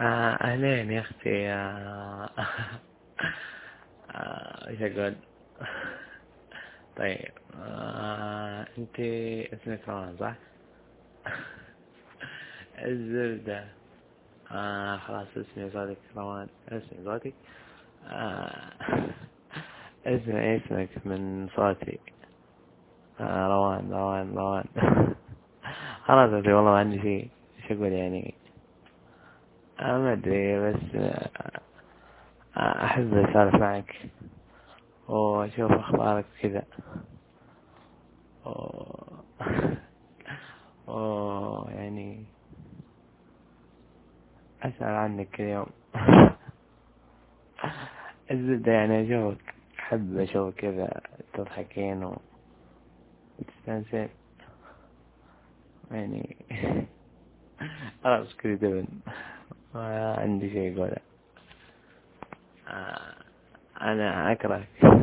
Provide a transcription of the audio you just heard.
أهلين يا أختي. إيش أقول؟ طيب. أنت اسمك روان صح؟ الزبدة. خلاص اسمي صادق روان، اسمي صادق. آه اسمك من صوتي. روان روان روان. خلاص أدري والله ما عندي شيء. إيش أقول يعني؟ ما أدري بس أحب أسولف معك وأشوف أخبارك كذا. يعني أسأل عنك كل يوم. الزبدة يعني أشوفك، أحب أشوفك كذا تضحكين وتستانسين يعني. خلاص كذا دبن، ما عندي شيء أقوله. أنا أكرهك.